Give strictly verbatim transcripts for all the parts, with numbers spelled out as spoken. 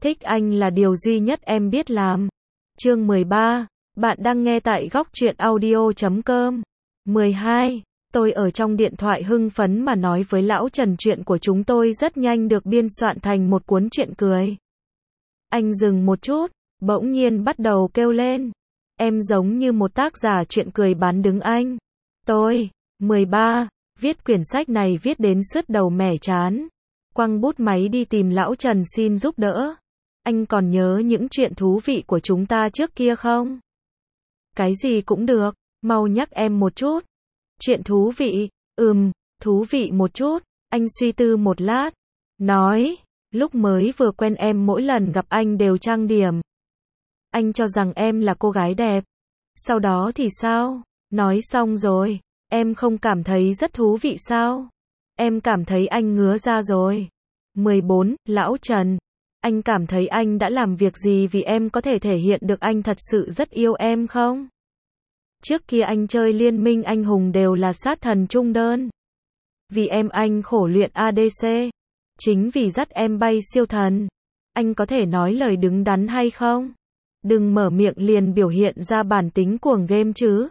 Thích anh là điều duy nhất em biết làm. Chương mười ba. Bạn đang nghe tại góc truyện audio chấm com. mười hai. Tôi ở trong điện thoại hưng phấn mà nói với lão Trần chuyện của chúng tôi rất nhanh được biên soạn thành một cuốn truyện cười. Anh dừng một chút, bỗng nhiên bắt đầu kêu lên. Em giống như một tác giả truyện cười bán đứng anh. Tôi, mười ba, viết quyển sách này viết đến sứt đầu mẻ chán. Quăng bút máy đi tìm lão Trần xin giúp đỡ. Anh còn nhớ những chuyện thú vị của chúng ta trước kia không? Cái gì cũng được, mau nhắc em một chút. Chuyện thú vị, ừm, thú vị một chút. Anh suy tư một lát, nói, lúc mới vừa quen em mỗi lần gặp anh đều trang điểm. Anh cho rằng em là cô gái đẹp. Sau đó thì sao? Nói xong rồi, em không cảm thấy rất thú vị sao? Em cảm thấy anh ngứa ra rồi. mười bốn, lão Trần. Anh cảm thấy anh đã làm việc gì vì em có thể thể hiện được anh thật sự rất yêu em không? Trước kia anh chơi liên minh anh hùng đều là sát thần trung đơn. Vì em anh khổ luyện a đê xê. Chính vì dắt em bay siêu thần. Anh có thể nói lời đứng đắn hay không? Đừng mở miệng liền biểu hiện ra bản tính cuồng game chứ.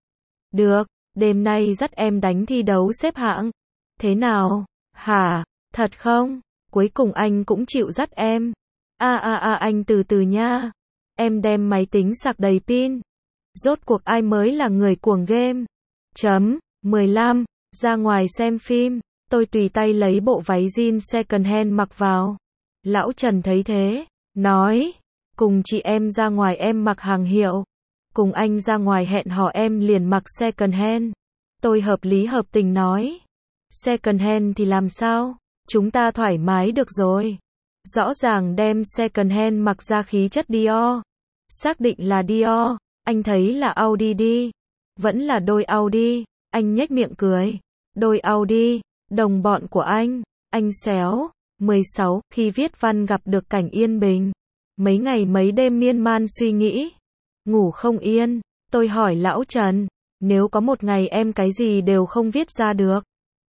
Được, đêm nay dắt em đánh thi đấu xếp hạng. Thế nào? Hả? Thật không? Cuối cùng anh cũng chịu dắt em. A a a anh từ từ nha. Em đem máy tính sạc đầy pin. Rốt cuộc ai mới là người cuồng game? Chấm. mười lăm. Ra ngoài xem phim. Tôi tùy tay lấy bộ váy jean second hand mặc vào. Lão Trần thấy thế, nói, cùng chị em ra ngoài em mặc hàng hiệu. Cùng anh ra ngoài hẹn hò em liền mặc second hand. Tôi hợp lý hợp tình nói. Second hand thì làm sao? Chúng ta thoải mái được rồi. Rõ ràng đem second hand mặc ra khí chất Dior. Xác định là Dior, anh thấy là Audi đi. Vẫn là đôi Audi, anh nhếch miệng cười. Đôi Audi, đồng bọn của anh, anh xéo. mười sáu, khi viết văn gặp được cảnh yên bình. Mấy ngày mấy đêm miên man suy nghĩ. Ngủ không yên, tôi hỏi lão Trần, nếu có một ngày em cái gì đều không viết ra được.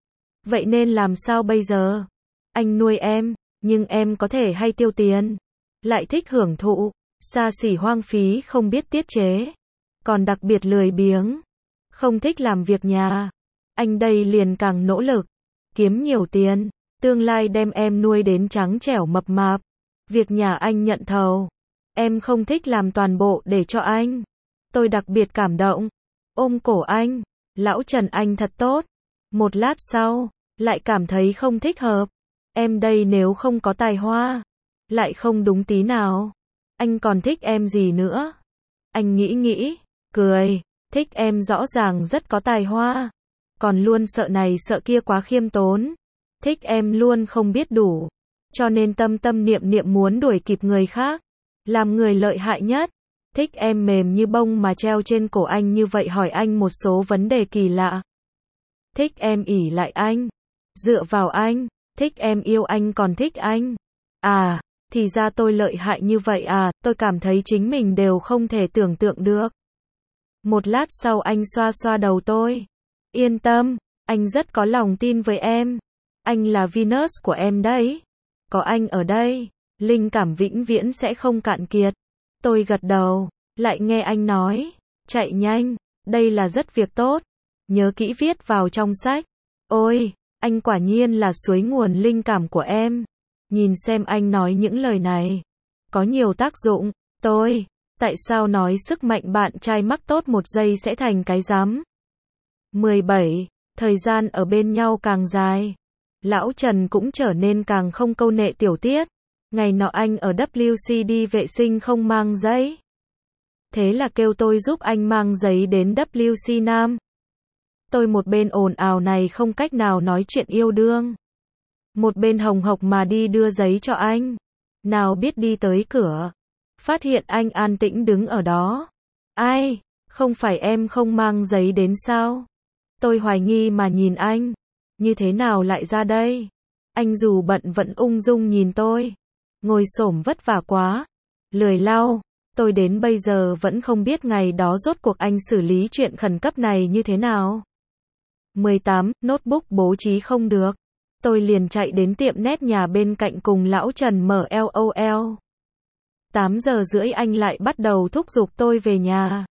Vậy nên làm sao bây giờ? Anh nuôi em, nhưng em có thể hay tiêu tiền. Lại thích hưởng thụ, xa xỉ hoang phí không biết tiết chế. Còn đặc biệt lười biếng, không thích làm việc nhà. Anh đây liền càng nỗ lực, kiếm nhiều tiền, tương lai đem em nuôi đến trắng trẻo mập mạp. Việc nhà anh nhận thầu. Em không thích làm toàn bộ để cho anh. Tôi đặc biệt cảm động. Ôm cổ anh. Lão Trần anh thật tốt. Một lát sau, lại cảm thấy không thích hợp. Em đây nếu không có tài hoa, lại không đúng tí nào. Anh còn thích em gì nữa? Anh nghĩ nghĩ, cười. Thích em rõ ràng rất có tài hoa. Còn luôn sợ này sợ kia quá khiêm tốn. Thích em luôn không biết đủ. Cho nên tâm tâm niệm niệm muốn đuổi kịp người khác. Làm người lợi hại nhất. Thích em mềm như bông mà treo trên cổ anh như vậy hỏi anh một số vấn đề kỳ lạ. Thích em ỷ lại anh. Dựa vào anh. Thích em yêu anh còn thích anh. À, thì ra tôi lợi hại như vậy à, tôi cảm thấy chính mình đều không thể tưởng tượng được. Một lát sau anh xoa xoa đầu tôi. Yên tâm, anh rất có lòng tin với em. Anh là Venus của em đấy. Có anh ở đây, linh cảm vĩnh viễn sẽ không cạn kiệt. Tôi gật đầu, lại nghe anh nói, chạy nhanh, đây là rất việc tốt. Nhớ kỹ viết vào trong sách. Ôi, anh quả nhiên là suối nguồn linh cảm của em. Nhìn xem anh nói những lời này. Có nhiều tác dụng. Tôi, tại sao nói sức mạnh bạn trai mắc tốt một giây sẽ thành cái rắm? mười bảy. Thời gian ở bên nhau càng dài. Lão Trần cũng trở nên càng không câu nệ tiểu tiết. Ngày nọ anh ở vê xê đi vệ sinh không mang giấy. Thế là kêu tôi giúp anh mang giấy đến vê xê Nam. Tôi một bên ồn ào này không cách nào nói chuyện yêu đương. Một bên hồng hộc mà đi đưa giấy cho anh. Nào biết đi tới cửa. Phát hiện anh an tĩnh đứng ở đó. Ai? Không phải em không mang giấy đến sao? Tôi hoài nghi mà nhìn anh. Như thế nào lại ra đây? Anh dù bận vẫn ung dung nhìn tôi. Ngồi xổm vất vả quá. Lười lau. Tôi đến bây giờ vẫn không biết ngày đó rốt cuộc anh xử lý chuyện khẩn cấp này như thế nào. mười tám. Notebook bố trí không được. Tôi liền chạy đến tiệm nét nhà bên cạnh cùng lão Trần mở LOL. tám giờ rưỡi anh lại bắt đầu thúc giục tôi về nhà.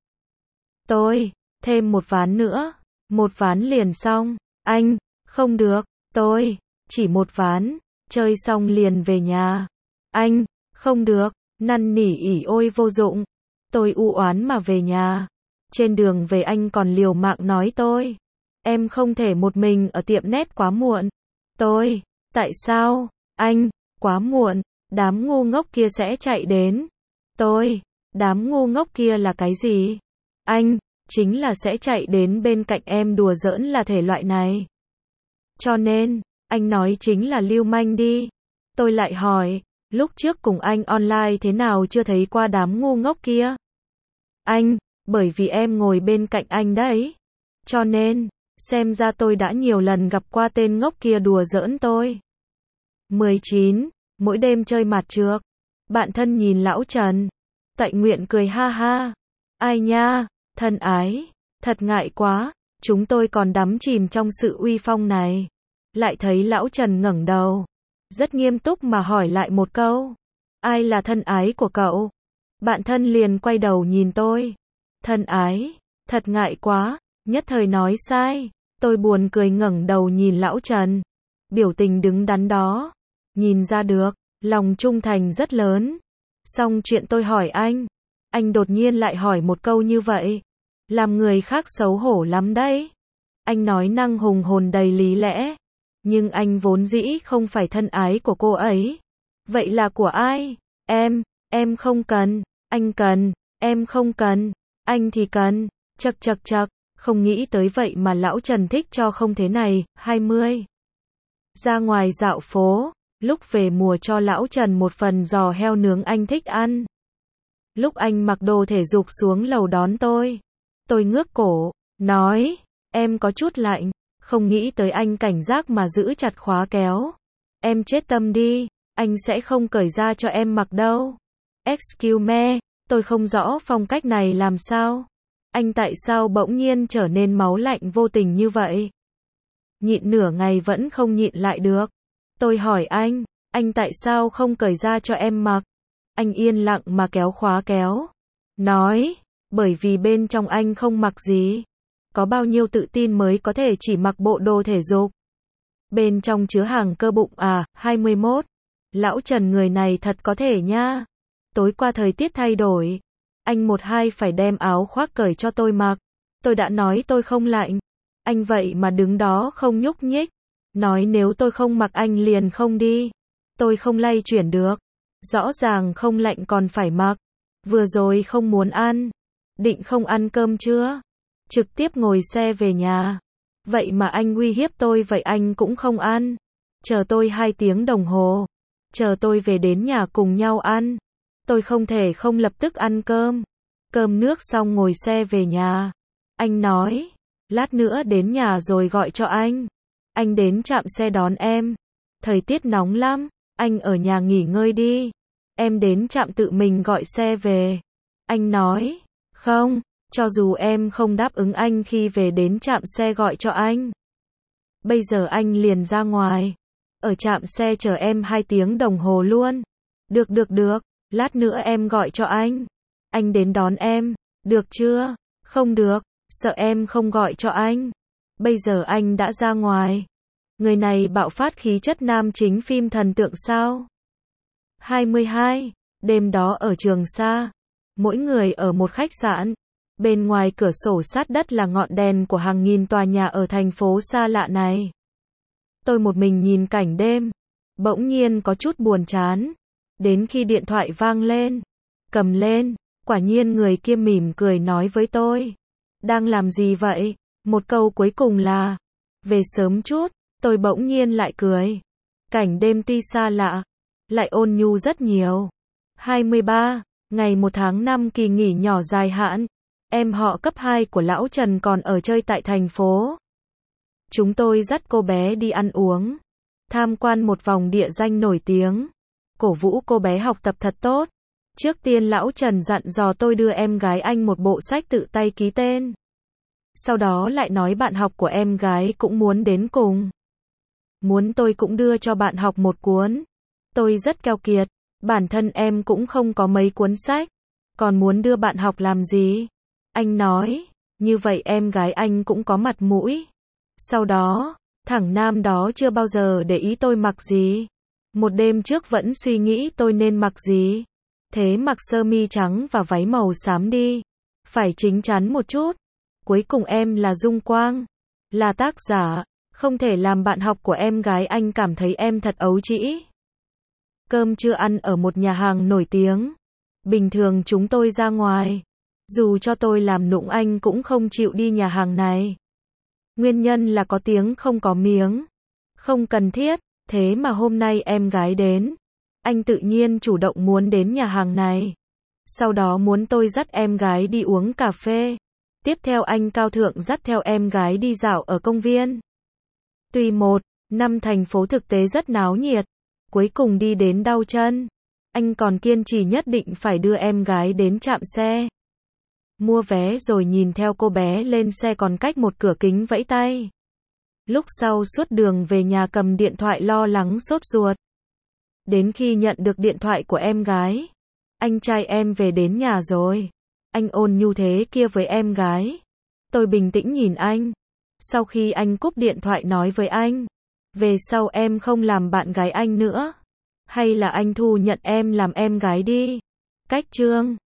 Tôi, thêm một ván nữa, một ván liền xong. Anh, không được, tôi, chỉ một ván, chơi xong liền về nhà. Anh, không được, năn nỉ ỉ ôi vô dụng. Tôi u oán mà về nhà. Trên đường về anh còn liều mạng nói tôi. Em không thể một mình ở tiệm nét quá muộn. Tôi, tại sao? Anh, quá muộn, đám ngu ngốc kia sẽ chạy đến. Tôi, đám ngu ngốc kia là cái gì? Anh, chính là sẽ chạy đến bên cạnh em đùa giỡn là thể loại này. Cho nên, anh nói chính là lưu manh đi. Tôi lại hỏi, lúc trước cùng anh online thế nào chưa thấy qua đám ngu ngốc kia? Anh, bởi vì em ngồi bên cạnh anh đấy. Cho nên, xem ra tôi đã nhiều lần gặp qua tên ngốc kia đùa giỡn tôi. mười chín. Mỗi đêm chơi mặt trược. Bạn thân nhìn lão Trần. Toại Nguyện cười ha ha. Ai nha, thân ái, thật ngại quá, chúng tôi còn đắm chìm trong sự uy phong này. Lại thấy lão Trần ngẩng đầu, rất nghiêm túc mà hỏi lại một câu. Ai là thân ái của cậu? Bạn thân liền quay đầu nhìn tôi. Thân ái, thật ngại quá, nhất thời nói sai. Tôi buồn cười ngẩng đầu nhìn lão Trần. Biểu tình đứng đắn đó. Nhìn ra được, lòng trung thành rất lớn. Xong chuyện tôi hỏi anh. Anh đột nhiên lại hỏi một câu như vậy. Làm người khác xấu hổ lắm đấy. Anh nói năng hùng hồn đầy lý lẽ. Nhưng anh vốn dĩ không phải thân ái của cô ấy. Vậy là của ai? Em, em không cần. Anh cần, em không cần. Anh thì cần. Chậc chậc chậc. Không nghĩ tới vậy mà lão Trần thích cho không thế này. hai mươi. Ra ngoài dạo phố. Lúc về mùa cho lão Trần một phần giò heo nướng anh thích ăn. Lúc anh mặc đồ thể dục xuống lầu đón tôi. Tôi ngước cổ, nói, em có chút lạnh. Không nghĩ tới anh cảnh giác mà giữ chặt khóa kéo. Em chết tâm đi, anh sẽ không cởi ra cho em mặc đâu. Excuse me, tôi không rõ phong cách này làm sao. Anh tại sao bỗng nhiên trở nên máu lạnh vô tình như vậy? Nhịn nửa ngày vẫn không nhịn lại được. Tôi hỏi anh, anh tại sao không cởi ra cho em mặc? Anh yên lặng mà kéo khóa kéo. Nói, bởi vì bên trong anh không mặc gì. Có bao nhiêu tự tin mới có thể chỉ mặc bộ đồ thể dục. Bên trong chứa hàng cơ bụng à, hai mươi mốt. Lão Trần người này thật có thể nha. Tối qua thời tiết thay đổi. Anh một hai phải đem áo khoác cởi cho tôi mặc. Tôi đã nói tôi không lạnh. Anh vậy mà đứng đó không nhúc nhích. Nói nếu tôi không mặc anh liền không đi. Tôi không lay chuyển được. Rõ ràng không lạnh còn phải mặc. Vừa rồi không muốn ăn. Định không ăn cơm chưa? Trực tiếp ngồi xe về nhà. Vậy mà anh uy hiếp tôi vậy anh cũng không ăn. Chờ tôi hai tiếng đồng hồ. Chờ tôi về đến nhà cùng nhau ăn. Tôi không thể không lập tức ăn cơm. Cơm nước xong ngồi xe về nhà. Anh nói, lát nữa đến nhà rồi gọi cho anh. Anh đến trạm xe đón em. Thời tiết nóng lắm, anh ở nhà nghỉ ngơi đi. Em đến trạm tự mình gọi xe về. Anh nói, không, cho dù em không đáp ứng anh khi về đến trạm xe gọi cho anh. Bây giờ anh liền ra ngoài. Ở trạm xe chờ em hai tiếng đồng hồ luôn. Được được được, lát nữa em gọi cho anh. Anh đến đón em, được chưa? Không được, sợ em không gọi cho anh. Bây giờ anh đã ra ngoài. Người này bạo phát khí chất nam chính phim thần tượng sao? hai mươi hai. Đêm đó ở Trường Sa. Mỗi người ở một khách sạn. Bên ngoài cửa sổ sát đất là ngọn đèn của hàng nghìn tòa nhà ở thành phố xa lạ này. Tôi một mình nhìn cảnh đêm. Bỗng nhiên có chút buồn chán. Đến khi điện thoại vang lên. Cầm lên. Quả nhiên người kia mỉm cười nói với tôi. Đang làm gì vậy? Một câu cuối cùng là. Về sớm chút. Tôi bỗng nhiên lại cười. Cảnh đêm tuy xa lạ. Lại ôn nhu rất nhiều. hai mươi ba. Ngày một tháng năm kỳ nghỉ nhỏ dài hạn. Em họ cấp hai của lão Trần còn ở chơi tại thành phố. Chúng tôi dắt cô bé đi ăn uống. Tham quan một vòng địa danh nổi tiếng. Cổ vũ cô bé học tập thật tốt. Trước tiên lão Trần dặn dò tôi đưa em gái anh một bộ sách tự tay ký tên. Sau đó lại nói bạn học của em gái cũng muốn đến cùng. Muốn tôi cũng đưa cho bạn học một cuốn. Tôi rất keo kiệt. Bản thân em cũng không có mấy cuốn sách, còn muốn đưa bạn học làm gì? Anh nói, như vậy em gái anh cũng có mặt mũi. Sau đó, thằng nam đó chưa bao giờ để ý tôi mặc gì. Một đêm trước vẫn suy nghĩ tôi nên mặc gì. Thế mặc sơ mi trắng và váy màu xám đi. Phải chính chắn một chút. Cuối cùng em là Dung Quang, là tác giả, không thể làm bạn học của em gái anh cảm thấy em thật ấu trĩ. Cơm trưa ăn ở một nhà hàng nổi tiếng. Bình thường chúng tôi ra ngoài. Dù cho tôi làm nũng anh cũng không chịu đi nhà hàng này. Nguyên nhân là có tiếng không có miếng. Không cần thiết, thế mà hôm nay em gái đến. Anh tự nhiên chủ động muốn đến nhà hàng này. Sau đó muốn tôi dắt em gái đi uống cà phê. Tiếp theo anh cao thượng dắt theo em gái đi dạo ở công viên. Tuy một năm thành phố thực tế rất náo nhiệt. Cuối cùng đi đến đau chân. Anh còn kiên trì nhất định phải đưa em gái đến trạm xe. Mua vé rồi nhìn theo cô bé lên xe còn cách một cửa kính vẫy tay. Lúc sau suốt đường về nhà cầm điện thoại lo lắng sốt ruột. Đến khi nhận được điện thoại của em gái. Anh trai em về đến nhà rồi. Anh ôn nhu thế kia với em gái. Tôi bình tĩnh nhìn anh. Sau khi anh cúp điện thoại nói với anh. Về sau em không làm bạn gái anh nữa. Hay là anh thu nhận em làm em gái đi. Cách chương